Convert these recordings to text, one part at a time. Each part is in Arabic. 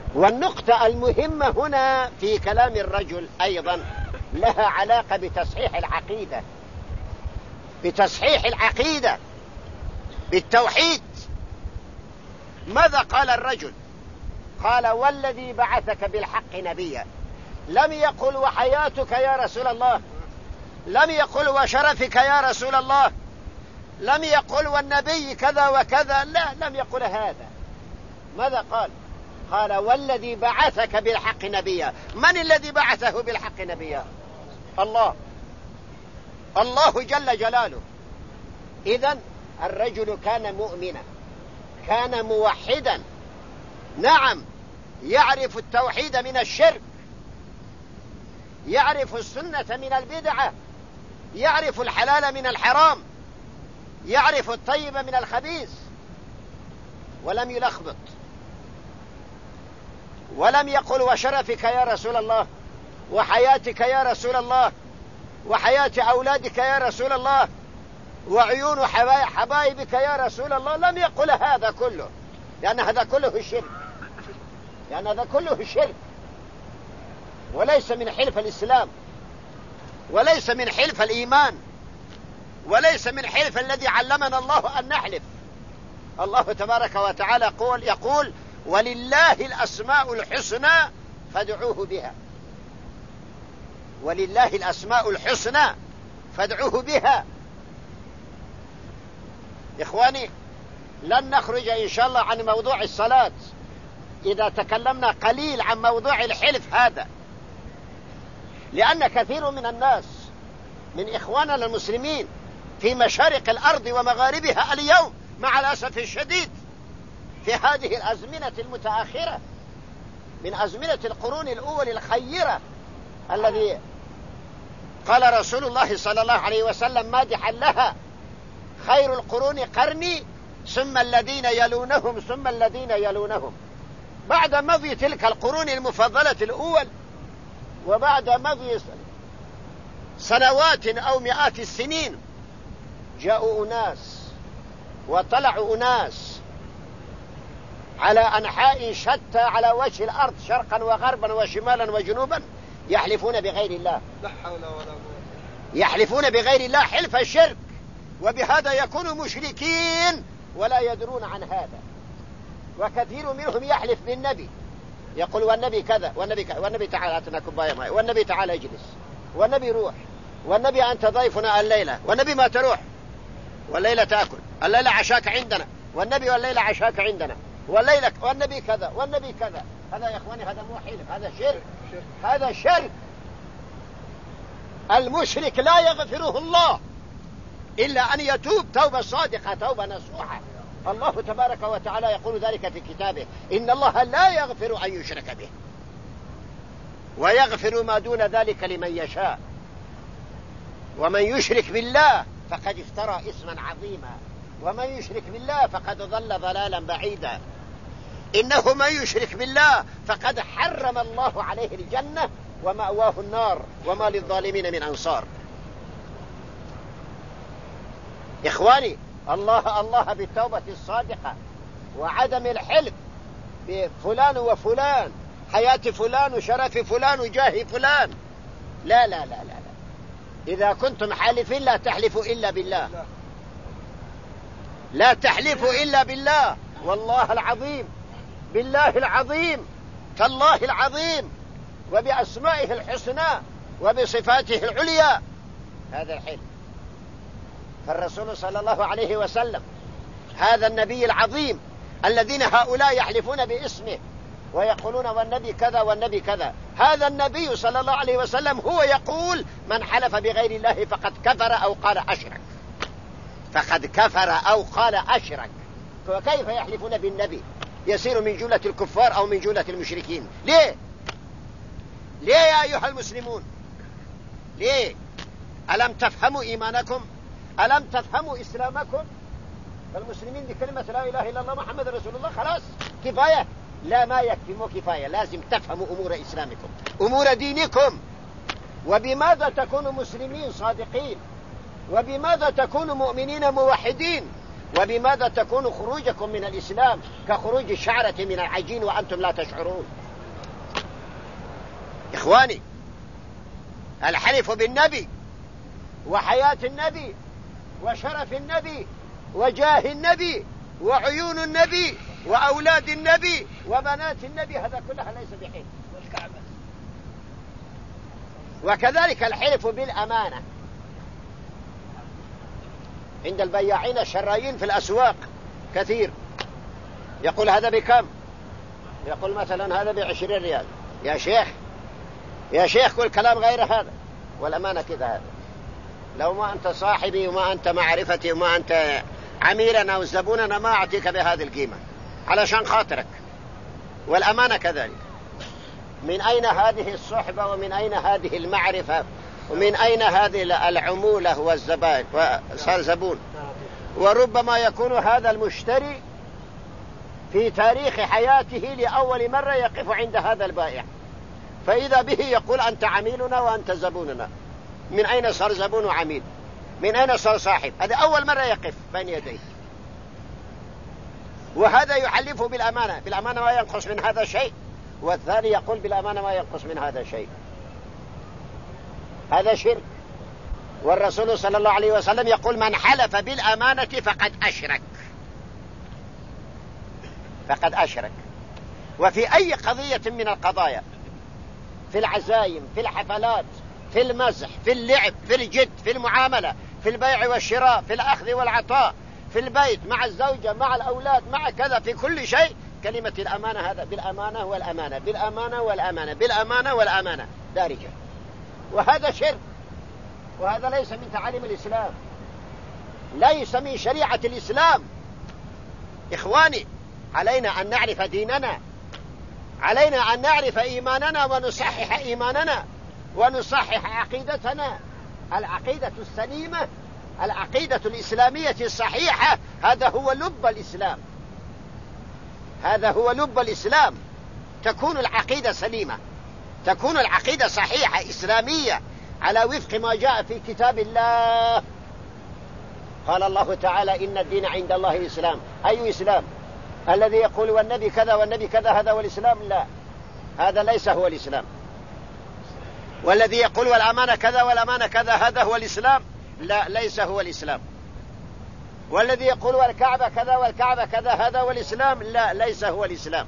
والنقطة المهمة هنا في كلام الرجل أيضا لها علاقة بتصحيح العقيدة، بتصحيح العقيدة، بالتوحيد. ماذا قال الرجل؟ قال: والذي بعثك بالحق نبيا. لم يقل وحياتك يا رسول الله، لم يقل وشرفك يا رسول الله، لم يقل والنبي كذا وكذا، لا، لم يقل هذا. ماذا قال؟ قال: والذي بعثك بالحق نبيا. من الذي بعثه بالحق نبيا؟ الله، الله جل جلاله. إذن الرجل كان مؤمنا، كان موحدا، نعم، يعرف التوحيد من الشرك، يعرف السنة من البدعة، يعرف الحلال من الحرام، يعرف الطيب من الخبيث، ولم يلخبط، ولم يقل وشرفك يا رسول الله، وحياتك يا رسول الله، وحياة أولادك يا رسول الله، وعيون حبايبك يا رسول الله. لم يقل هذا كله، لأن هذا كله شرك، لأن هذا كله شرك، وليس من حلف الإسلام، وليس من حلف الإيمان، وليس من حلف الذي علمنا الله أن نحلف. الله تبارك وتعالى يقول: ولله الأسماء الحسنى فادعوه بها. ولله الأسماء الحسنى فادعوه بها. إخواني، لن نخرج إن شاء الله عن موضوع الصلاة إذا تكلمنا قليل عن موضوع الحلف هذا، لأن كثير من الناس من إخواننا المسلمين في مشارق الأرض ومغاربها اليوم مع الأسف الشديد في هذه الأزمنة المتأخرة من أزمنة القرون الأول الخيرة الذي قال رسول الله صلى الله عليه وسلم مادحا لها: خير القرون قرني ثم الذين يلونهم ثم الذين يلونهم. بعد مضي تلك القرون المفضلة الأول، وبعد مضي سنوات أو مئات السنين، جاءوا أناس وطلعوا أناس على أنحاء شتى على وجه الأرض، شرقا وغربا وشمالا وجنوبا، يحلفون بغير الله، لا حول ولا قوة، يحلفون بغير الله حلف الشرك، وبهذا يكونوا مشركين ولا يدرون عن هذا. وكثير منهم يحلف بالنبي، يقول والنبي كذا والنبي كذا، والنبي تعالى أعطنا كوباية ماء، والنبي تعالى اجلس، والنبي روح، والنبي أنت ضيفنا الليلة، والنبي ما تروح، والليلة تأكل، الليلة عشاك عندنا، والنبي والليلة عشاك عندنا، والليلة والنبي كذا والنبي كذا. هذا يا إخواني هذا مو حلف، هذا شرك، هذا شرك. المشرك لا يغفره الله إلا أن يتوب توبة صادقة، توبة نصوحة. الله تبارك وتعالى يقول ذلك في كتابه: إن الله لا يغفر أن يشرك به ويغفر ما دون ذلك لمن يشاء، ومن يشرك بالله فقد افترى إثما عظيما، ومن يشرك بالله فقد ضل ضلالا بعيدا. إنه من يشرك بالله فقد حرم الله عليه الجنة ومأواه النار وما للظالمين من أنصار. إخواني، الله بالتوبة الصادقة وعدم الحلف بفلان وفلان، حياة فلان وشرف فلان وجاه فلان. لا لا لا لا لا. إذا كنتم حالفين لا تحلفوا إلا بالله، لا تحلفوا إلا بالله، والله العظيم، بالله العظيم، تالله العظيم، وبأسمائه الحسنى وبصفاته العليا، هذا الحلف. فالرسول صلى الله عليه وسلم هذا النبي العظيم الذين هؤلاء يحلفون باسمه ويقولون والنبي كذا والنبي كذا، هذا النبي صلى الله عليه وسلم هو يقول: من حلف بغير الله فقد كفر أو قال أشرك، فقد كفر أو قال أشرك. وكيف يحلفون بالنبي؟ يصير من جملة الكفار أو من جملة المشركين. ليه؟ ليه يا أيها المسلمون؟ ليه؟ ألم تفهموا إيمانكم؟ ألم تفهموا إسلامكم؟ فالمسلمين بكلمة لا إله إلا الله محمد رسول الله خلاص كفاية؟ لا، ما يكفي، مو كفاية، لازم تفهموا أمور إسلامكم، أمور دينكم. وبماذا تكونوا مسلمين صادقين؟ وبماذا تكونوا مؤمنين موحدين؟ وبماذا تكون خروجكم من الإسلام كخروج الشعرة من العجين وأنتم لا تشعرون؟ إخواني، الحلف بالنبي وحياة النبي وشرف النبي وجاه النبي وعيون النبي وأولاد النبي وبنات النبي، هذا كلها ليس بحلف. وكذلك الحلف بالأمانة عند البياعين الشرايين في الأسواق كثير، يقول هذا بكم؟ يقول مثلا هذا ب20 ريال. يا شيخ كل كلام غير هذا، والأمانة كذا. هذا لو ما أنت صاحبي وما أنت معرفتي وما أنت عميلنا وزبوننا ما أعطيك بهذه القيمة علشان خاطرك. والأمانة كذلك. من أين هذه الصحبة ومن أين هذه المعرفة ومن أين هذه العمولة والزبائن وصار زبون؟ وربما يكون هذا المشتري في تاريخ حياته لأول مرة يقف عند هذا البائع، فإذا به يقول أنت عميلنا وأنت زبوننا. من أين صار زبون وعميل؟ من أين صار صاحب؟ هذا أول مرة يقف بين يديه. وهذا يحلف بالأمانة، بالأمانة ما ينقص من هذا شيء، والثاني يقول بالأمانة ما ينقص من هذا شيء. هذا شرك. والرسول صلى الله عليه وسلم يقول من حلف بالأمانة فقد أشرك. وفي أي قضية من القضايا، في العزايم، في الحفلات، في المزح، في اللعب، في الجد، في المعاملة، في البيع والشراء، في الأخذ والعطاء، في البيت مع الزوجة مع الأولاد مع كذا، في كل شيء كلمة الأمانة هذا بالأمانة والأمانة بالأمانة والأمانة بالأمانة والأمانة دارجة. وهذا شرك، وهذا ليس من تعاليم الإسلام، ليس من شريعة الإسلام. إخواني، علينا أن نعرف ديننا، علينا أن نعرف إيماننا ونصحح إيماننا ونصحح عقيدتنا، العقيدة السليمة، العقيدة الإسلامية الصحيحة. هذا هو لب الإسلام، هذا هو لب الإسلام. تكون العقيدة سليمة، تكون العقيدة صحيحة إسلامية على وفق ما جاء في كتاب الله. قال الله تعالى إن الدين عند الله الإسلام. أي إسلام؟ الذي يقول والنبي كذا والنبي كذا هذا هو الإسلام؟ لا، هذا ليس هو الإسلام. والذي يقول والأمانة كذا والأمانة كذا هذا هو الإسلام؟ لا، ليس هو الإسلام. والذي يقول والكعبة كذا والكعبة كذا هذا هو الإسلام؟ لا، ليس هو الإسلام.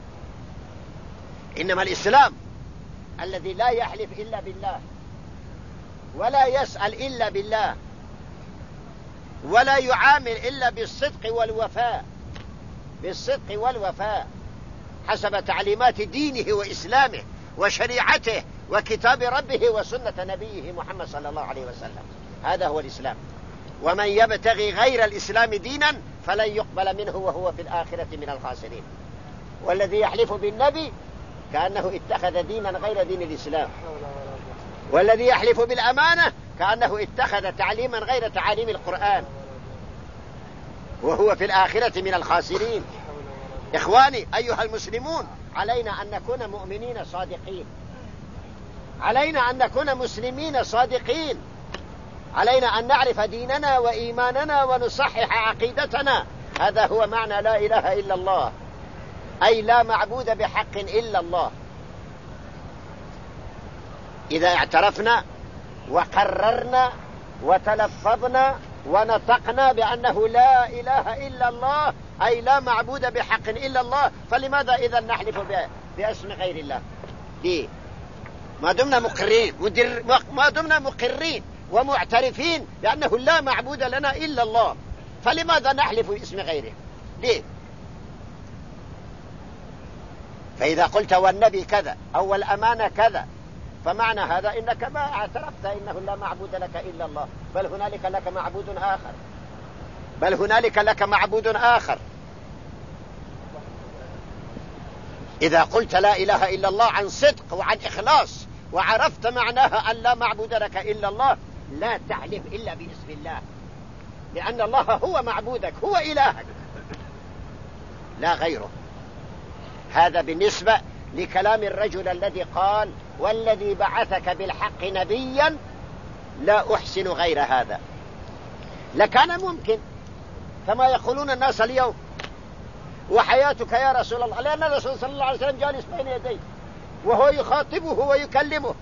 إنما الإسلام الذي لا يحلف إلا بالله ولا يسأل إلا بالله ولا يعامل إلا بالصدق والوفاء، بالصدق والوفاء حسب تعليمات دينه وإسلامه وشريعته وكتاب ربه وسنة نبيه محمد صلى الله عليه وسلم. هذا هو الإسلام. ومن يبتغي غير الإسلام دينا فلن يقبل منه وهو في الآخرة من الخاسرين. والذي يحلف بالنبي كأنه اتخذ دينا غير دين الإسلام، والذي يحلف بالأمانة كأنه اتخذ تعليما غير تعاليم القرآن وهو في الآخرة من الخاسرين. إخواني أيها المسلمون، علينا أن نكون مؤمنين صادقين، علينا أن نكون مسلمين صادقين، علينا أن نعرف ديننا وإيماننا ونصحح عقيدتنا. هذا هو معنى لا إله إلا الله، أي لا معبود بحق إلا الله. إذا اعترفنا وقررنا وتلفظنا ونطقنا بأنه لا إله إلا الله، أي لا معبود بحق إلا الله، فلماذا إذا نحلف باسم غير الله؟ ليه؟ ما دمنا مقرين ومعترفين بأنه لا معبود لنا إلا الله، فلماذا نحلف باسم غيره؟ ليه؟ فإذا قلت والنبي كذا أو الأمانة كذا فمعنى هذا إنك ما اعترفت إنه لا معبود لك إلا الله، بل هنالك لك معبود آخر، بل هنالك لك معبود آخر. إذا قلت لا إله إلا الله عن صدق وعن إخلاص وعرفت معناها أن لا معبود لك إلا الله، لا تحلف إلا باسم الله، لأن الله هو معبودك، هو إلهك لا غيره. هذا بالنسبة لكلام الرجل الذي قال والذي بعثك بالحق نبيا لا أحسن غير هذا. لكان ممكن كما يقولون الناس اليوم وحياتك يا رسول الله، لأن الرسول صلى الله عليه وسلم جالس بين يديه وهو يخاطبه ويكلمه.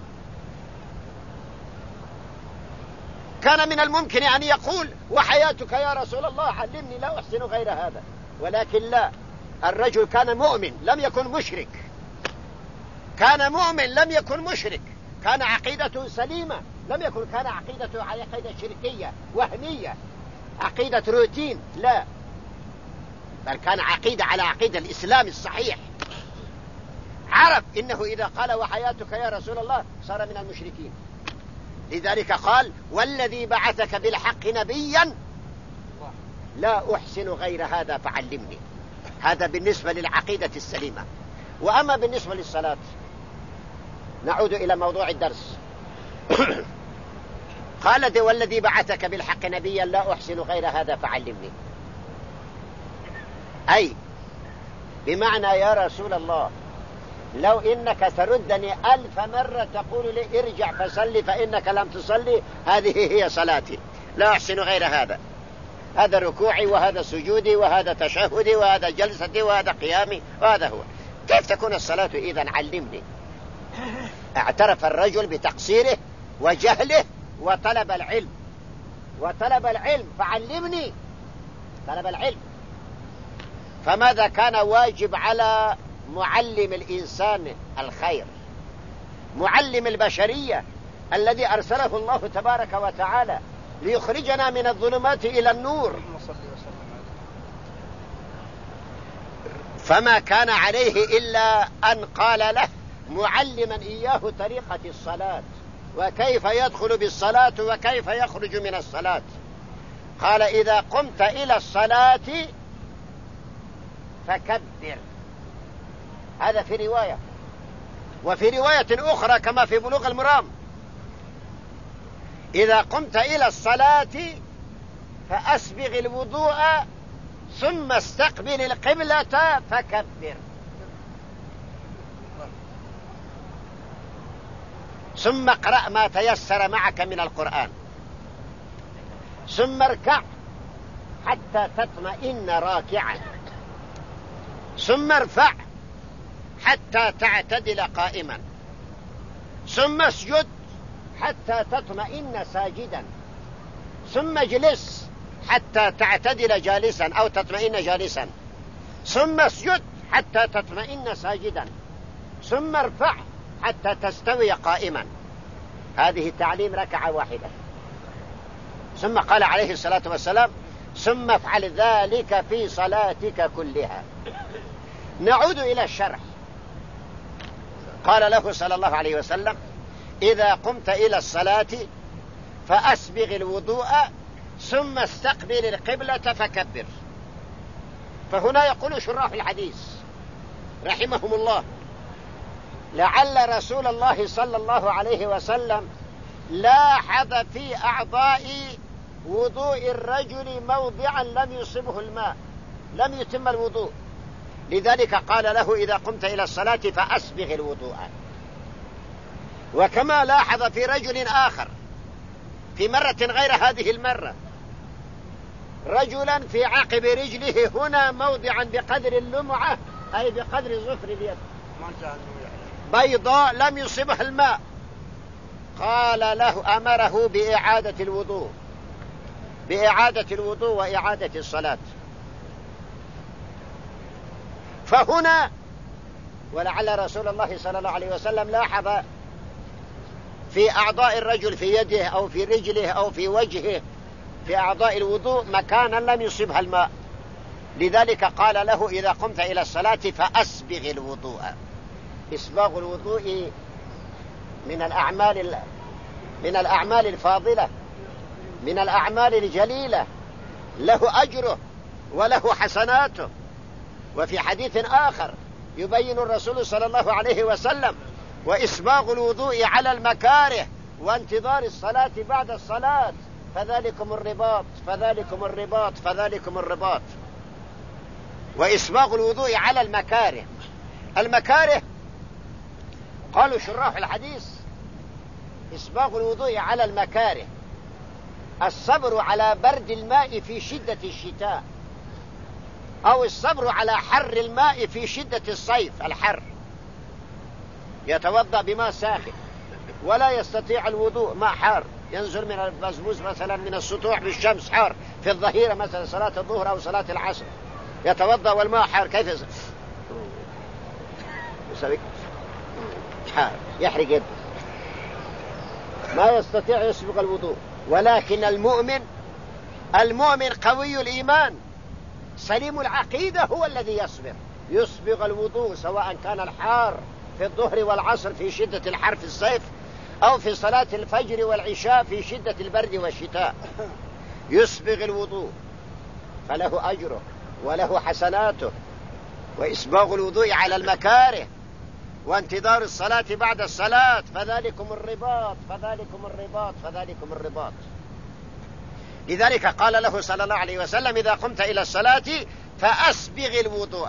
كان من الممكن أن يقول وحياتك يا رسول الله علمني لا أحسن غير هذا، ولكن لا، الرجل كان مؤمن لم يكن مشرك، كان مؤمن لم يكن مشرك، كان عقيدته سليمة، كان عقيدته عقيدة شركية وهمية، عقيدة روتين، لا، بل كان عقيدة على عقيدة الإسلام الصحيح. عرف إنه إذا قال وحياتك يا رسول الله صار من المشركين، لذلك قال والذي بعثك بالحق نبيا لا أحسن غير هذا فعلمني. هذا بالنسبة للعقيدة السليمة. وأما بالنسبة للصلاة نعود إلى موضوع الدرس. قال والذي بعثك بالحق نبيا لا أحسن غير هذا فعلمني، أي بمعنى يا رسول الله لو إنك تردني 1000 مرة تقول لي ارجع فصلي فإنك لم تصلي، هذه هي صلاتي، لا أحسن غير هذا، هذا ركوعي وهذا سجودي وهذا تشهدي وهذا جلستي وهذا قيامي وهذا هو. كيف تكون الصلاة إذن؟ علمني. اعترف الرجل بتقصيره وجهله وطلب العلم فعلمني، طلب العلم. فماذا كان واجب على معلم الإنسان الخير، معلم البشرية الذي أرسله الله تبارك وتعالى ليخرجنا من الظلمات إلى النور؟ فما كان عليه إلا أن قال له معلما إياه طريقة الصلاة وكيف يدخل بالصلاة وكيف يخرج من الصلاة. قال إذا قمت إلى الصلاة فكبر، هذا في رواية، وفي رواية أخرى كما في بلوغ المرام إذا قمت إلى الصلاة فأسبغ الوضوء ثم استقبل القبلة فكبر، ثم اقرأ ما تيسر معك من القرآن، ثم اركع حتى تطمئن راكعا، ثم ارفع حتى تعتدل قائما، ثم اسجد حتى تطمئن ساجدا، ثم اجلس حتى تعتدل جالسا أو تطمئن جالسا، ثم اسجد حتى تطمئن ساجدا، ثم ارفع حتى تستوي قائما. هذه تعليم ركعة واحدة. ثم قال عليه الصلاة والسلام ثم افعل ذلك في صلاتك كلها. نعود إلى الشرح. قال له صلى الله عليه وسلم إذا قمت إلى الصلاة فأسبغ الوضوء ثم استقبل القبلة فكبر. فهنا يقول شراح الحديث رحمهم الله لعل رسول الله صلى الله عليه وسلم لاحظ في أعضاء وضوء الرجل موضعا لم يصبه الماء، لم يتم الوضوء، لذلك قال له إذا قمت إلى الصلاة فأسبغ الوضوء. وكما لاحظ في رجل آخر في مرة غير هذه المرة رجلا في عقب رجله هنا موضعا بقدر اللمعة أي بقدر ظفر اليد بيضاء لم يصبها الماء، قال له أمره بإعادة الوضوء وإعادة الصلاة. فهنا ولعل رسول الله صلى الله عليه وسلم لاحظ في أعضاء الرجل في يده أو في رجله أو في وجهه في أعضاء الوضوء مكانا لم يصبها الماء، لذلك قال له إذا قمت إلى الصلاة فأسبغ الوضوء. إسباغ الوضوء من الأعمال الفاضلة، من الأعمال الجليلة، له أجره وله حسناته. وفي حديث آخر يبين الرسول صلى الله عليه وسلم وإسباغ الوضوء على المكاره وانتظار الصلاة بعد الصلاة فذلكم الرباط فذلكم الرباط فذلكم الرباط. وإسباغ الوضوء على المكاره، المكاره قالوا شراح الحديث إسباغ الوضوء على المكاره الصبر على برد الماء في شدة الشتاء، أو الصبر على حر الماء في شدة الصيف الحر، يتوضأ بماء ساخن ولا يستطيع الوضوء، ماء حار ينزل من البزبوز مثلا من السطوح بالشمس حار في الظهيرة مثلا صلاة الظهر أو صلاة العصر، يتوضأ والماء حار، كيف يسوي؟ حار يحرق يده، ما يستطيع يسبق الوضوء. ولكن المؤمن قوي الإيمان سليم العقيدة هو الذي يسبغ الوضوء، سواء كان الحار في الظهر والعصر في شدة الحر في الصيف، أو في صلاة الفجر والعشاء في شدة البرد والشتاء، يسبغ الوضوء فله أجره وله حسناته. وإسباغ الوضوء على المكاره وانتظار الصلاة بعد الصلاة، فذلكم الرباط فذلكم الرباط فذلكم الرباط. لذلك قال له صلى الله عليه وسلم: إذا قمت إلى الصلاة فأسبغ الوضوء.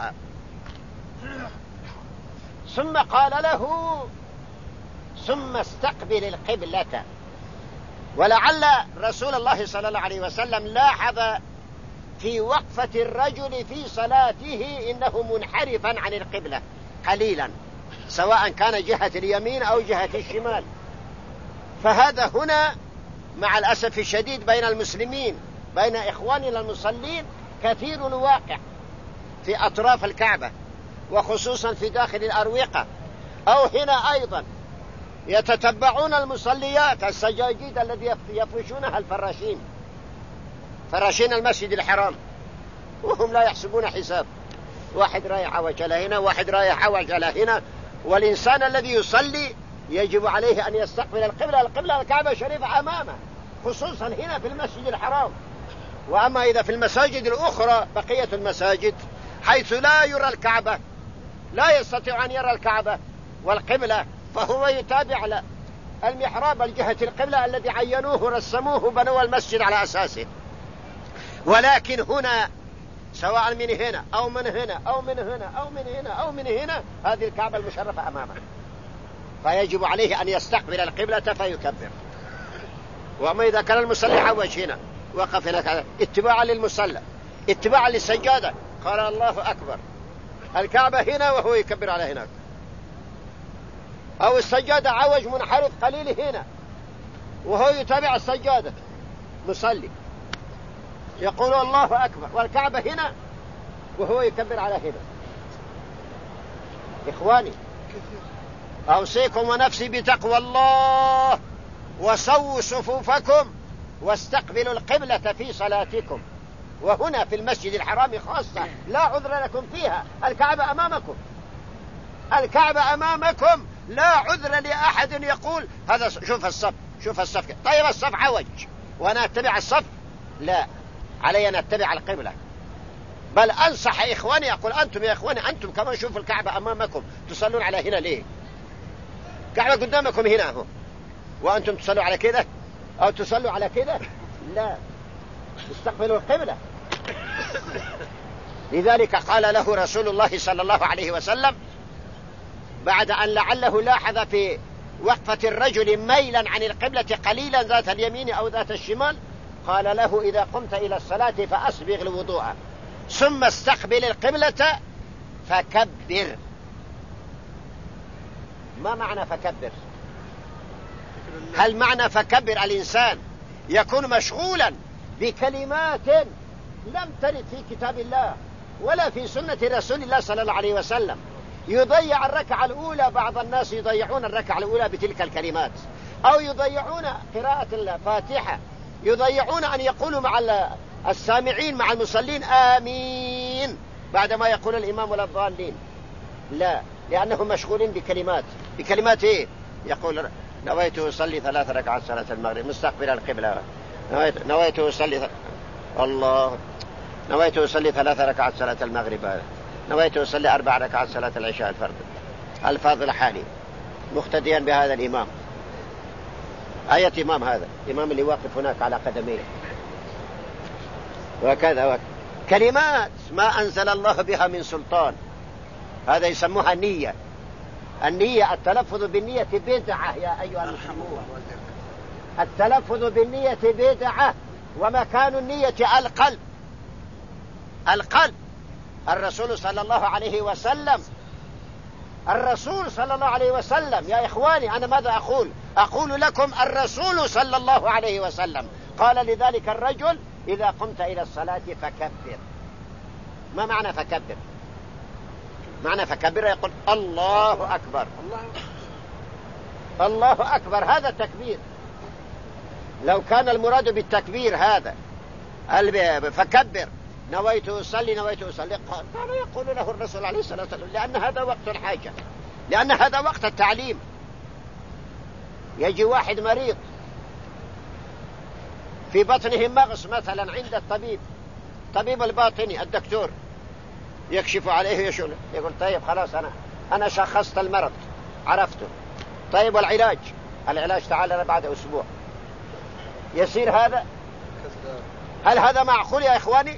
ثم قال له: ثم استقبل القبلة. ولعل رسول الله صلى الله عليه وسلم لاحظ في وقفة الرجل في صلاته إنه منحرفا عن القبلة قليلا، سواء كان جهة اليمين أو جهة الشمال. فهذا هنا مع الأسف الشديد بين المسلمين، بين إخواننا المصلين، كثير واقع في أطراف الكعبة، وخصوصا في داخل الأروقة، أو هنا أيضا يتتبعون المصليات السجاجيد الذي يفرشونها الفراشين، فراشين المسجد الحرام، وهم لا يحسبون حساب، واحد رايح عوج على هنا، واحد رايح عوج على هنا. والإنسان الذي يصلي يجب عليه أن يستقبل القبلة الكعبة الشريفة أمامه، خصوصا هنا في المسجد الحرام. وأما إذا في المساجد الأخرى بقية المساجد حيث لا يرى الكعبة، لا يستطيع أن يرى الكعبة والقبلة، فهو يتابع المحراب الجهة القبلة الذي عينوه رسموه بنوا المسجد على أساسه. ولكن هنا سواء من هنا أو من هنا أو من هنا أو من هنا أو من هنا، هذه الكعبة المشرفة أمامه، فيجب عليه أن يستقبل القبلة فيكبر. وأما إذا كان المصلي عوج هنا وقف هنا اتباعا للمصلى، اتباعا للسجادة، قال الله أكبر، الكعبة هنا وهو يكبر على هناك، أو السجادة عوج منحرف قليل هنا وهو يتابع السجادة مصلي، يقول الله أكبر، والكعبة هنا وهو يكبر على هنا. إخواني، أوصيكم ونفسي بتقوى الله، وسووا صفوفكم واستقبلوا القبلة في صلاتكم. وهنا في المسجد الحرام خاصة لا عذر لكم فيها، الكعبة أمامكم، الكعبة أمامكم، لا عذر لأحد يقول هذا شوف الصف، شوف الصف، طيب الصف عوج وأنا أتبع الصف، لا، علي أن أتبع القبلة. بل أنصح إخواني، أقول أنتم يا إخواني، أنتم كمان شوفوا الكعبة أمامكم، تصلون على هنا ليه؟ كعبة قدامكم هنا هو، وأنتم تصلوا على كده أو تصلوا على كده؟ لا، استقبلوا القبلة. لذلك قال له رسول الله صلى الله عليه وسلم بعد أن لعله لاحظ في وقفة الرجل ميلا عن القبلة قليلا ذات اليمين أو ذات الشمال، قال له: إذا قمت إلى الصلاة فأسبغ الوضوء ثم استقبل القبلة فكبر. ما معنى فكبر؟ هل معنى فكبر الإنسان يكون مشغولا بكلمات لم ترد في كتاب الله ولا في سنة رسول الله صلى الله عليه وسلم، يضيع الركعة الأولى؟ بعض الناس يضيعون الركعة الأولى بتلك الكلمات، أو يضيعون قراءة الفاتحة، يضيعون أن يقولوا مع السامعين مع المصلين آمين بعدما يقول الإمام ولا الضالين، لا، لأنهم مشغولين بكلمات إيه؟ يقول: نويت أصلي 3 ركعات صلاة المغرب مستقبل القبلة، نويت أصلي الله، نويت أصلي 3 ركعات صلاة المغرب، نويت أصلي 4 ركعات صلاة العشاء الفرد، الفاظ الحالي، مقتديا بهذا الإمام. آية إمام هذا، إمام اللي واقف هناك على قدميه، وكذا كلمات ما أنزل الله بها من سلطان، هذا يسموها نية. النية، التلفظ بالنية بدعة يا أيها المسلمون. التلفظ بالنية بدعة، ومكان النية القلب. القلب. الرسول صلى الله عليه وسلم يا إخواني، أنا ماذا أقول لكم الرسول صلى الله عليه وسلم قال لذلك الرجل: إذا قمت إلى الصلاة فكبر. ما معنى فكبر؟ معنى فكبر يقول الله أكبر. الله أكبر، هذا التكبير. لو كان المراد بالتكبير هذا فكبر نويت أصلي قال يقول له الرسول عليه الصلاة والسلام: لأن هذا وقت الحاجة، لأن هذا وقت التعليم. يجي واحد مريض في بطنه مغص مثلا عند الطبيب الباطني، الدكتور يكشف عليه يشوله، يقول: طيب خلاص أنا شخصت المرض، عرفته. طيب والعلاج؟ العلاج تعال بعد أسبوع. يصير هذا؟ هل هذا معقول يا إخواني؟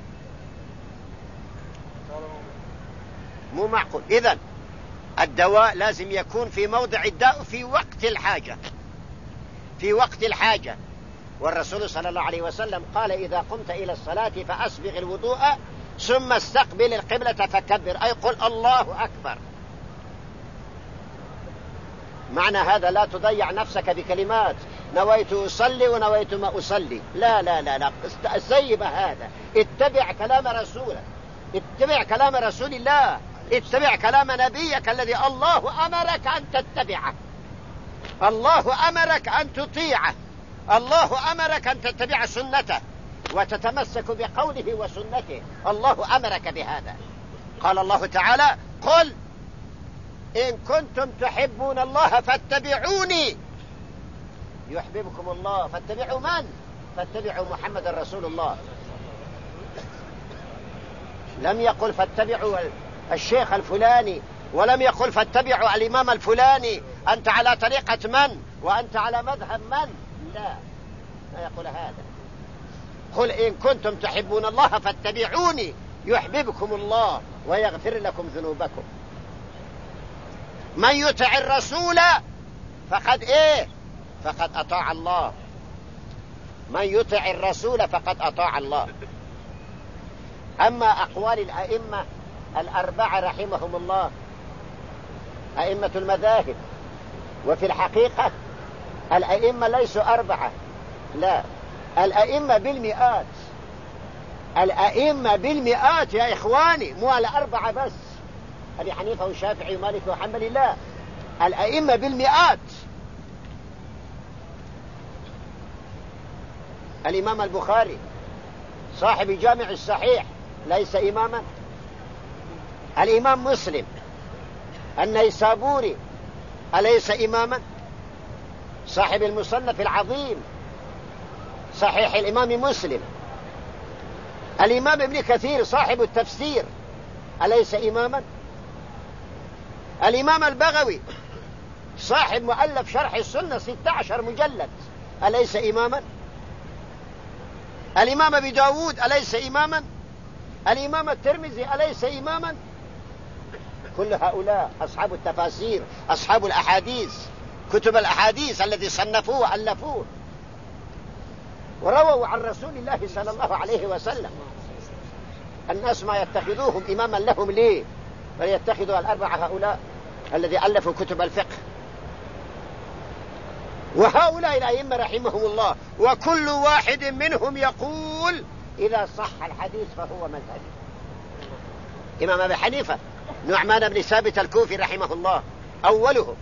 مو معقول. إذن الدواء لازم يكون في موضع الداء في وقت الحاجة. والرسول صلى الله عليه وسلم قال: إذا قمت إلى الصلاة فأسبغ الوضوء ثم استقبل القبلة فكبر، أي قل الله أكبر. معنى هذا لا تضيع نفسك بكلمات نويت أصلي ونويت ما أصلي. لا لا لا لا، سيب هذا. اتبع كلام رسولك، اتبع كلام رسول الله، اتبع كلام نبيك الذي الله أمرك أن تتبعه، الله أمرك أن تطيعه، الله أمرك أن تتبع سنته وتتمسك بقوله وسنته. الله أمرك بهذا. قال الله تعالى: قل إن كنتم تحبون الله فاتبعوني يحببكم الله. فاتبعوا من؟ فاتبعوا محمد رسول الله. لم يقل فاتبعوا الشيخ الفلاني، ولم يقل فاتبعوا الإمام الفلاني، أنت على طريقة من وأنت على مذهب من. لا يقول هذا. قل إن كنتم تحبون الله فاتبعوني يحببكم الله ويغفر لكم ذنوبكم. من يطع الرسول فقد فقد أطاع الله. من يطع الرسول فقد أطاع الله. أما أقوال الأئمة الأربعة رحمهم الله، أئمة المذاهب، وفي الحقيقة الأئمة ليسوا أربعة، لا، الأئمة بالمئات. الأئمة بالمئات يا إخواني، مو الأربعة بس، أبي حنيفة والشافعي ومالك وحنبل، لا، الأئمة بالمئات. الإمام البخاري صاحب جامع الصحيح ليس إماما؟ الإمام مسلم النيسابوري أليس إماما؟ صاحب المصنف العظيم صحيح الإمام مسلم. الإمام ابن كثير صاحب التفسير أليس إماما؟ الإمام البغوي صاحب مؤلف شرح السنة 16 مجلد أليس إماما؟ الإمام أبي داود أليس إماما؟ الإمام الترمذي أليس إماما؟ كل هؤلاء أصحاب التفاسير، أصحاب الأحاديث، كتب الأحاديث الذي صنفوه وألفوه ورووا عن رسول الله صلى الله عليه وسلم. الناس ما يتخذوهم إماما لهم ليه؟ فليتخذوا الأربعة هؤلاء الذي ألفوا كتب الفقه. وهؤلاء الأئمة رحمهم الله، وكل واحد منهم يقول إذا صح الحديث فهو مذهبي. إمام أبي حنيفة نعمان بن ثابت الكوفي رحمه الله أوله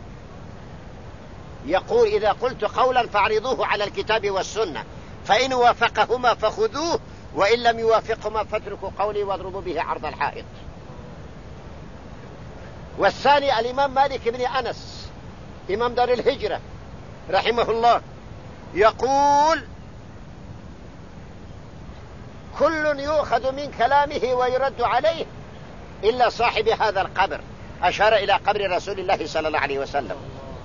يقول: إذا قلت قولا فاعرضوه على الكتاب والسنة، فإن وافقهما فخذوه، وإن لم يوافقهما فاتركوا قولي واضربوا به عرض الحائط. والثاني الإمام مالك بن أنس إمام دار الهجرة رحمه الله يقول: كل يؤخذ من كلامه ويرد عليه إلا صاحب هذا القبر. أشار إلى قبر رسول الله صلى الله عليه وسلم.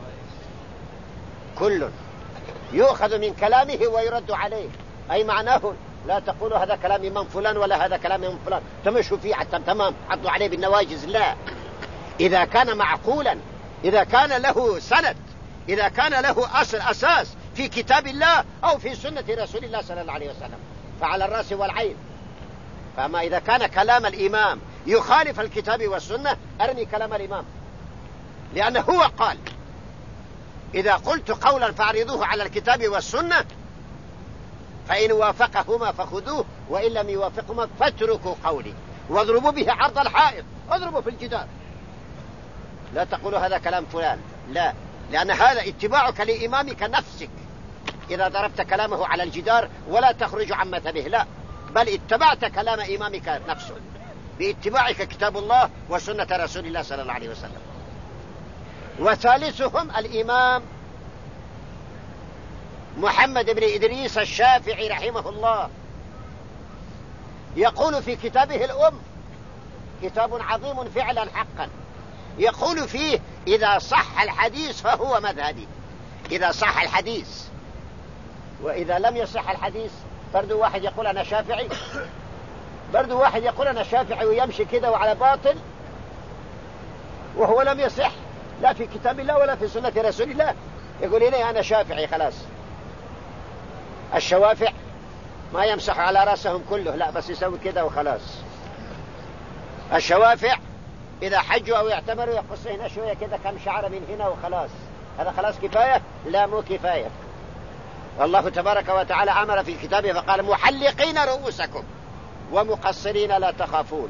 كل يؤخذ من كلامه ويرد عليه، أي معناه لا تقولوا هذا كلام من فلان ولا هذا كلام من فلان تمشوا فيه حتى تمام حطوا عليه بالنواجز. لا، إذا كان معقولا، إذا كان له سند، إذا كان له أساس، في كتاب الله أو في سنة رسول الله صلى الله عليه وسلم، فعلى الرأس والعين. فأما إذا كان كلام الإمام يخالف الكتاب والسنة أرمي كلام الإمام، لأنه هو قال: إذا قلت قولا فاعرضوه على الكتاب والسنة، فإن وافقهما فخذوه وإن لم يوافقهما فاتركوا قولي واضربوا به عرض الحائط، اضربوا في الجدار. لا تقولوا هذا كلام فلان، لا، لأن هذا اتباعك لإمامك نفسك إذا ضربت كلامه على الجدار، ولا تخرج عن مذهبه، لا، بل اتبعت كلام إمامك نفسه باتباعك كتاب الله وسنة رسول الله صلى الله عليه وسلم. وثالثهم الإمام محمد بن إدريس الشافعي رحمه الله، يقول في كتابه الأم، كتاب عظيم فعلا حقا، يقول فيه: إذا صح الحديث فهو مذهبي. إذا صح الحديث، وإذا لم يصح الحديث برضو واحد يقول أنا شافعي، برضو واحد يقول أنا شافعي ويمشي كده وعلى باطل، وهو لم يصح لا في كتاب الله ولا في سنة رسول الله، يقول لي أنا شافعي خلاص. الشوافع ما يمسح على رأسهم كله، لا، بس يسوي كده وخلاص. الشوافع إذا حجوا أو يعتمروا يقص هنا شوية كده كم شعر من هنا وخلاص، هذا خلاص كفاية؟ لا، مو كفاية. والله تبارك وتعالى أمر في كتابه فقال: محلقين رؤوسكم ومقصرين لا تخافون.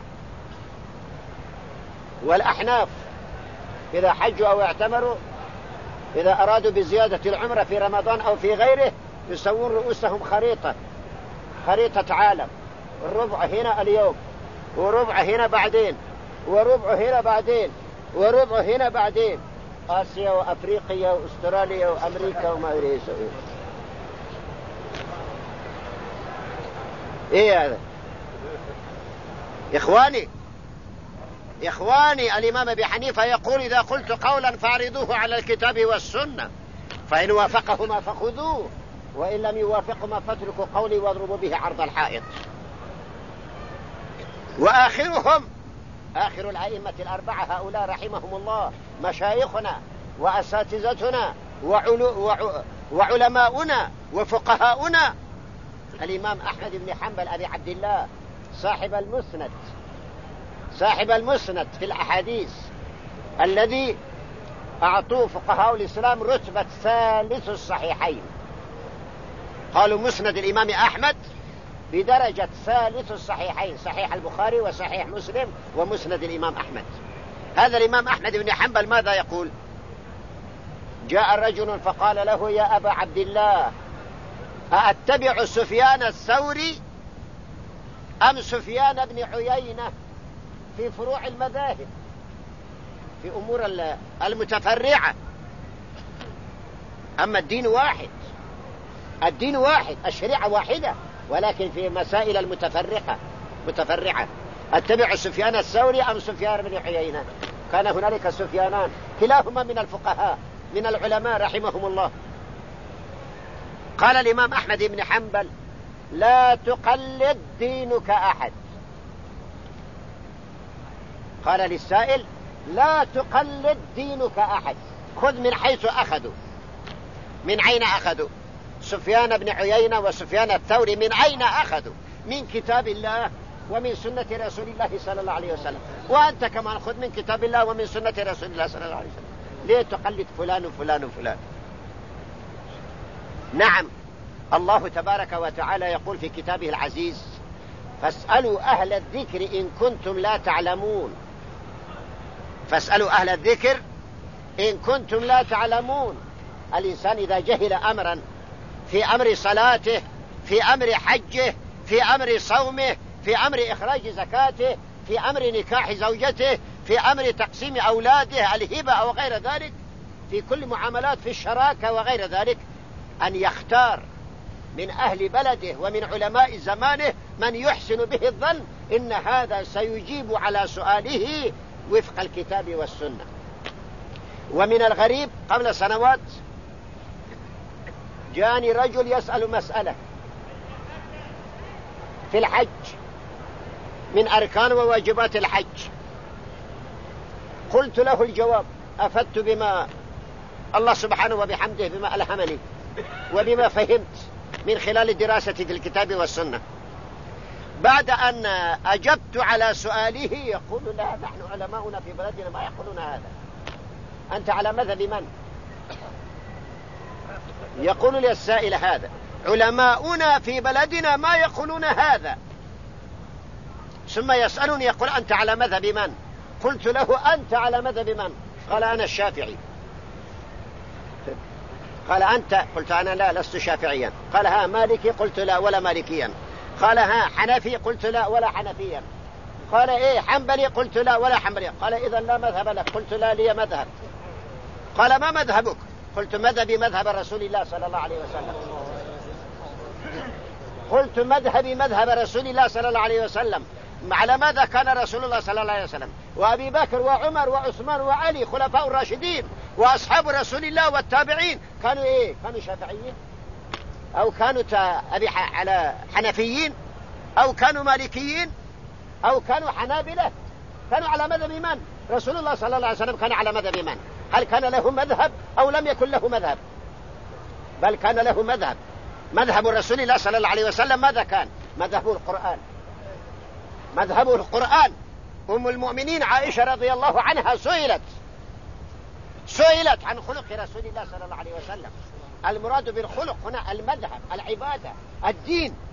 والأحناف إذا حجوا أو اعتمروا، إذا أرادوا بزيادة العمرة في رمضان أو في غيره، يسوون رؤوسهم خريطة عالم، الربع هنا اليوم، وربع هنا بعدين، وربع هنا بعدين، وربع هنا بعدين، آسيا وأفريقيا وأستراليا وأمريكا وما أدري إيش. إيه هذا؟ إخواني الإمام أبي حنيفة يقول: إذا قلت قولا فاعرضوه على الكتاب والسنة، فإن وافقهما فخذوه وإن لم يوافقهما فاتركوا قولي واضربوا به عرض الحائط. وآخرهم آخر الأئمة الأربعة هؤلاء رحمهم الله مشايخنا وأساتذتنا وعلماؤنا وفقهاؤنا، الإمام أحمد بن حنبل أبي عبد الله صاحب المسند في الأحاديث، الذي أعطوه فقهاء الإسلام رتبة ثالث الصحيحين. قالوا مسند الإمام أحمد بدرجة ثالث الصحيحين، صحيح البخاري وصحيح مسلم ومسند الإمام أحمد. هذا الإمام أحمد بن حنبل ماذا يقول؟ جاء رجل فقال له: يا أبا عبد الله، أأتبع سفيان الثوري أم سفيان بن عيينة في فروع المذاهب، في أمور المتفرعة؟ أما الدين واحد، الشريعة واحدة، ولكن في مسائل المتفرعة أتبع سفيان الثوري أم سفيان بن عيينة؟ كان هنالك سفيانان كلاهما من الفقهاء من العلماء رحمهم الله. قال الإمام أحمد بن حنبل: لا تقلد دينك أحد. قال للسائل: لا تقلد دينك أحد، خذ من حيث أخذوا. من أين أخذوا؟ سفيان بن عيينة وسفيان الثوري من أين أخذوا؟ من كتاب الله ومن سنة رسول الله صلى الله عليه وسلم. وأنت كمان خذ من كتاب الله ومن سنة رسول الله صلى الله عليه وسلم. ليه تقلد فلان وفلان وفلان؟ نعم، الله تبارك وتعالى يقول في كتابه العزيز: فاسألوا أهل الذكر إن كنتم لا تعلمون. فاسألوا أهل الذكر إن كنتم لا تعلمون. الإنسان إذا جهل أمرا في أمر صلاته، في أمر حجه، في أمر صومه، في أمر إخراج زكاته، في أمر نكاح زوجته، في أمر تقسيم أولاده، الهبة أو غير ذلك، في كل معاملات في الشراكة وغير ذلك، أن يختار من أهل بلده ومن علماء زمانه من يحسن به الظن إن هذا سيجيب على سؤاله وفق الكتاب والسنة. ومن الغريب قبل سنوات جاني رجل يسأل مسألة في الحج من أركان وواجبات الحج. قلت له الجواب، أفدت بما الله سبحانه وبحمده بما ألهمني، وبما فهمت من خلال دراستي في الكتاب والسنة. بعد أن أجبت على سؤاله يقول لا، نحن علماؤنا في بلدنا ما يقولون هذا. أنت على مذهب من؟ يقول لي السائل هذا: علماؤنا في بلدنا ما يقولون هذا. ثم يسألني يقول أنت على مذهب من؟ قلت له أنت على مذهب من؟ قال أنا الشافعي. قال أنت؟ قلت أنا لا، لست شافعيا. قال ها مالكي؟ قلت لا ولا مالكيا. قال ها حنفي؟ قلت لا ولا حنفيا. قال إيه حنبلي؟ قلت لا ولا حنبلي. قال إذا لا مذهب لك. قلت لا لي مذهب. قال ما مذهبك؟ قلت مذهبي مذهب رسول الله صلى الله عليه وسلم. قلت مذهبي مذهب رسول الله صلى الله عليه وسلم. على ماذا كان رسول الله صلى الله عليه وسلم وأبي بكر وعمر وعثمان وعلي خلفاء الراشدين وأصحاب رسول الله والتابعين؟ كانوا إيه؟ كانوا شافعيين أو كانوا على حنفيين أو كانوا مالكيين أو كانوا حنابلة؟ كانوا على مذهب من؟ رسول الله صلى الله عليه وسلم كان على مذهب من؟ هل كان له مذهب أو لم يكن له مذهب؟ بل كان له مذهب. مذهب رسول الله صلى الله عليه وسلم ماذا كان؟ مذهب القرآن. مذهب القرآن. أم المؤمنين عائشة رضي الله عنها سئلت عن خلق رسول الله صلى الله عليه وسلم. المراد بالخلق هنا المذهب، العبادة، الدين.